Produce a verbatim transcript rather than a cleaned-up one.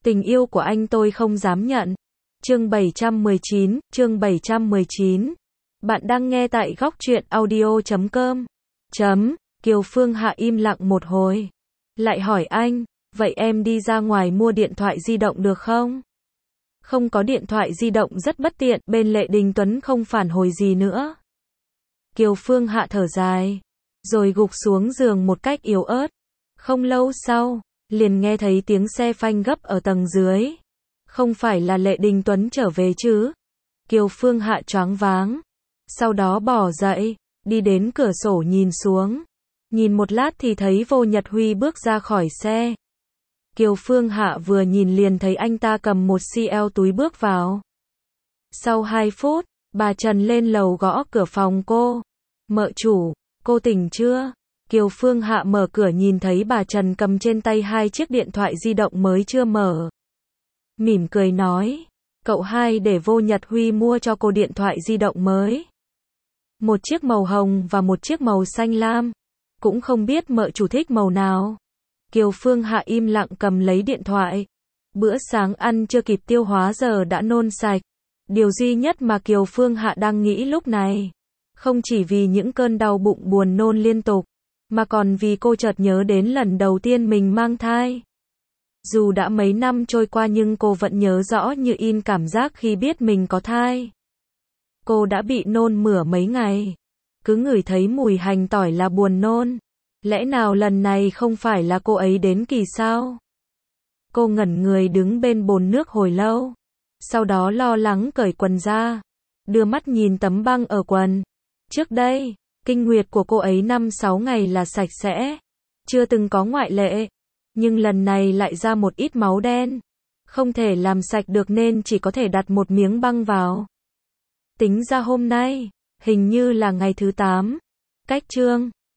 Tình yêu của anh tôi không dám nhận. Chương bảy trăm mười chín, chương bảy trăm mười chín. Bạn đang nghe tại góc truyện audio chấm com. Chấm, Kiều Phương Hạ im lặng một hồi. Lại hỏi anh, vậy em đi ra ngoài mua điện thoại di động được không? Không có điện thoại di động rất bất tiện, bên Lệ Đình Tuấn không phản hồi gì nữa. Kiều Phương Hạ thở dài, rồi gục xuống giường một cách yếu ớt. Không lâu sau, liền nghe thấy tiếng xe phanh gấp ở tầng dưới. Không phải là Lệ Đình Tuấn trở về chứ? Kiều Phương Hạ choáng váng. Sau đó bỏ dậy, đi đến cửa sổ nhìn xuống. Nhìn một lát thì thấy Vô Nhật Huy bước ra khỏi xe. Kiều Phương Hạ vừa nhìn liền thấy anh ta cầm một xê lờ túi bước vào. Sau hai phút, bà Trần lên lầu gõ cửa phòng cô. Mợ chủ, cô tỉnh chưa? Kiều Phương Hạ mở cửa nhìn thấy bà Trần cầm trên tay hai chiếc điện thoại di động mới chưa mở. Mỉm cười nói, cậu hai để Vô Nhật Huy mua cho cô điện thoại di động mới. Một chiếc màu hồng và một chiếc màu xanh lam. Cũng không biết mợ chủ thích màu nào. Kiều Phương Hạ im lặng cầm lấy điện thoại. Bữa sáng ăn chưa kịp tiêu hóa giờ đã nôn sạch. Điều duy nhất mà Kiều Phương Hạ đang nghĩ lúc này, không chỉ vì những cơn đau bụng buồn nôn liên tục, mà còn vì cô chợt nhớ đến lần đầu tiên mình mang thai. Dù đã mấy năm trôi qua nhưng cô vẫn nhớ rõ như in cảm giác khi biết mình có thai. Cô đã bị nôn mửa mấy ngày. Cứ ngửi thấy mùi hành tỏi là buồn nôn. Lẽ nào lần này không phải là cô ấy đến kỳ sao? Cô ngẩn người đứng bên bồn nước hồi lâu. Sau đó lo lắng cởi quần ra. Đưa mắt nhìn tấm băng ở quần. Trước đây, kinh nguyệt của cô ấy năm sáu ngày là sạch sẽ. Chưa từng có ngoại lệ. Nhưng lần này lại ra một ít máu đen. Không thể làm sạch được nên chỉ có thể đặt một miếng băng vào. Tính ra hôm nay, hình như là ngày thứ tám. Cách chương